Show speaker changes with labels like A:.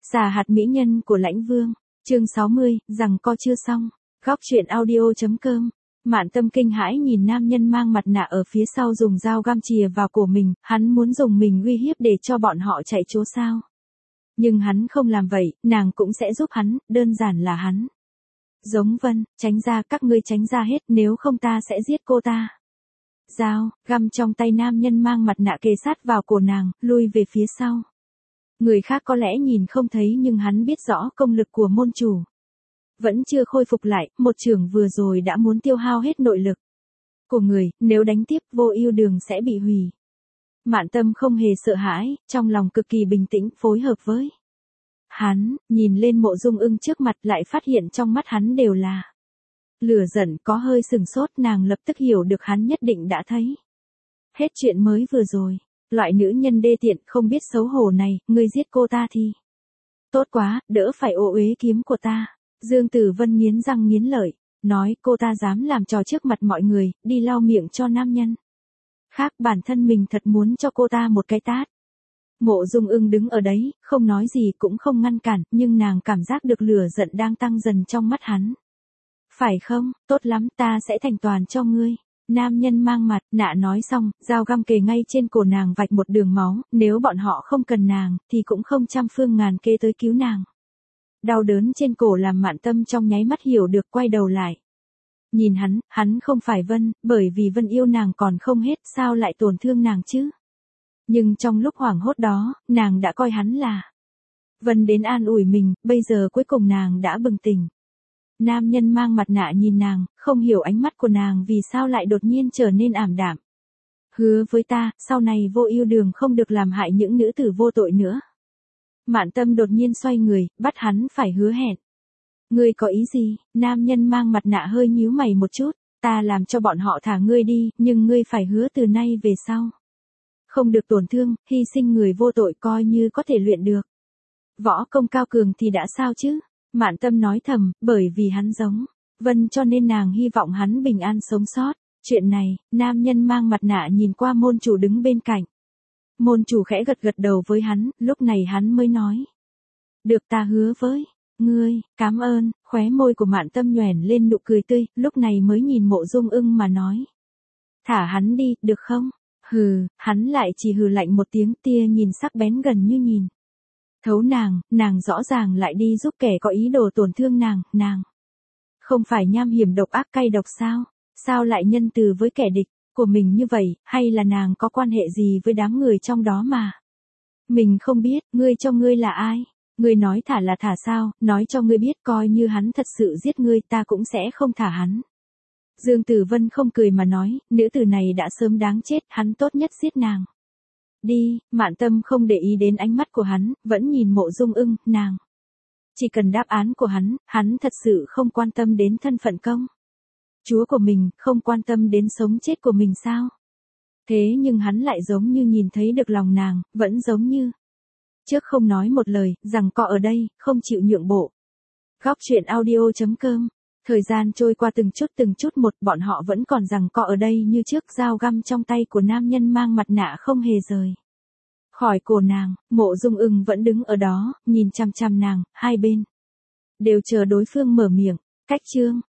A: Xà hạt mỹ nhân của Lãnh Vương, chương 60, rằng co chưa xong. Góc truyện audio.com. Mạn Tâm kinh hãi nhìn nam nhân mang mặt nạ ở phía sau dùng dao găm chìa vào cổ mình, hắn muốn dùng mình uy hiếp để cho bọn họ chạy trốn sao? Nhưng hắn không làm vậy, nàng cũng sẽ giúp hắn, đơn giản là hắn. Giống Vân, tránh ra, các ngươi tránh ra hết, nếu không ta sẽ giết cô ta. Dao, găm trong tay nam nhân mang mặt nạ kề sát vào cổ nàng, lui về phía sau. Người khác có lẽ nhìn không thấy nhưng hắn biết rõ công lực của môn chủ. Vẫn chưa khôi phục lại, một chưởng vừa rồi đã muốn tiêu hao hết nội lực của người, nếu đánh tiếp Vô Ưu Đường sẽ bị hủy. Mạn Tâm không hề sợ hãi, trong lòng cực kỳ bình tĩnh phối hợp với hắn, nhìn lên Mộ Dung Ưng trước mặt lại phát hiện trong mắt hắn đều là lửa giận, có hơi sừng sốt, nàng lập tức hiểu được hắn nhất định đã thấy hết chuyện mới vừa rồi. Loại nữ nhân đê tiện không biết xấu hổ này, ngươi giết cô ta thì tốt quá, đỡ phải ô uế kiếm của ta. Dương Tử Vân nghiến răng nghiến lợi, nói cô ta dám làm trò trước mặt mọi người, đi lau miệng cho nam nhân khác, bản thân mình thật muốn cho cô ta một cái tát. Mộ Dung Ưng đứng ở đấy, không nói gì cũng không ngăn cản, nhưng nàng cảm giác được lửa giận đang tăng dần trong mắt hắn. Phải không, tốt lắm, ta sẽ thành toàn cho ngươi. Nam nhân mang mặt nạ nói xong, dao găm kề ngay trên cổ nàng vạch một đường máu, nếu bọn họ không cần nàng, thì cũng không trăm phương ngàn kế tới cứu nàng. Đau đớn trên cổ làm Mạn Tâm trong nháy mắt hiểu được, quay đầu lại. Nhìn hắn không phải Vân, bởi vì Vân yêu nàng còn không hết, sao lại tổn thương nàng chứ? Nhưng trong lúc hoảng hốt đó, nàng đã coi hắn là Vân đến an ủi mình, bây giờ cuối cùng nàng đã bừng tỉnh. Nam nhân mang mặt nạ nhìn nàng, không hiểu ánh mắt của nàng vì sao lại đột nhiên trở nên ảm đạm. Hứa với ta, sau này Vô Ưu Đường không được làm hại những nữ tử vô tội nữa. Mạn Tâm đột nhiên xoay người, bắt hắn phải hứa hẹn. Ngươi có ý gì? Nam nhân mang mặt nạ hơi nhíu mày một chút, ta làm cho bọn họ thả ngươi đi, nhưng ngươi phải hứa từ nay về sau không được tổn thương, hy sinh người vô tội, coi như có thể luyện được võ công cao cường thì đã sao chứ? Mạn Tâm nói thầm, bởi vì hắn giống Vân cho nên nàng hy vọng hắn bình an sống sót. Chuyện này, nam nhân mang mặt nạ nhìn qua môn chủ đứng bên cạnh. Môn chủ khẽ gật gật đầu với hắn, lúc này hắn mới nói. Được, ta hứa với ngươi, cảm ơn. Khóe môi của Mạn Tâm nhoẻn lên nụ cười tươi, lúc này mới nhìn Mộ Dung Ưng mà nói. Thả hắn đi, được không? Hừ, hắn lại chỉ hừ lạnh một tiếng, tia nhìn sắc bén gần như nhìn thấu nàng rõ ràng lại đi giúp kẻ có ý đồ tổn thương nàng. Không phải nham hiểm độc ác cay độc sao? Sao lại nhân từ với kẻ địch của mình như vậy, hay là nàng có quan hệ gì với đám người trong đó mà mình không biết? Ngươi là ai? Ngươi nói thả là thả sao? Nói cho ngươi biết, coi như hắn thật sự giết ngươi, ta cũng sẽ không thả hắn. Dương Tử Vân không cười mà nói, nữ tử này đã sớm đáng chết, hắn tốt nhất giết nàng đi. Mạn Tâm không để ý đến ánh mắt của hắn, vẫn nhìn Mộ Dung Ưng, nàng chỉ cần đáp án của hắn thật sự không quan tâm đến thân phận công chúa của mình, không quan tâm đến sống chết của mình sao? Thế nhưng hắn lại giống như nhìn thấy được lòng nàng, vẫn giống như trước không nói một lời, rằng co ở đây, không chịu nhượng bộ. Góc truyện audio.com. Thời gian trôi qua từng chút một, bọn họ vẫn còn rằng co ở đây như trước, dao găm trong tay của nam nhân mang mặt nạ không hề rời khỏi cổ nàng. Mộ Dung Ưng vẫn đứng ở đó, nhìn chằm chằm nàng, hai bên đều chờ đối phương mở miệng. Cách chương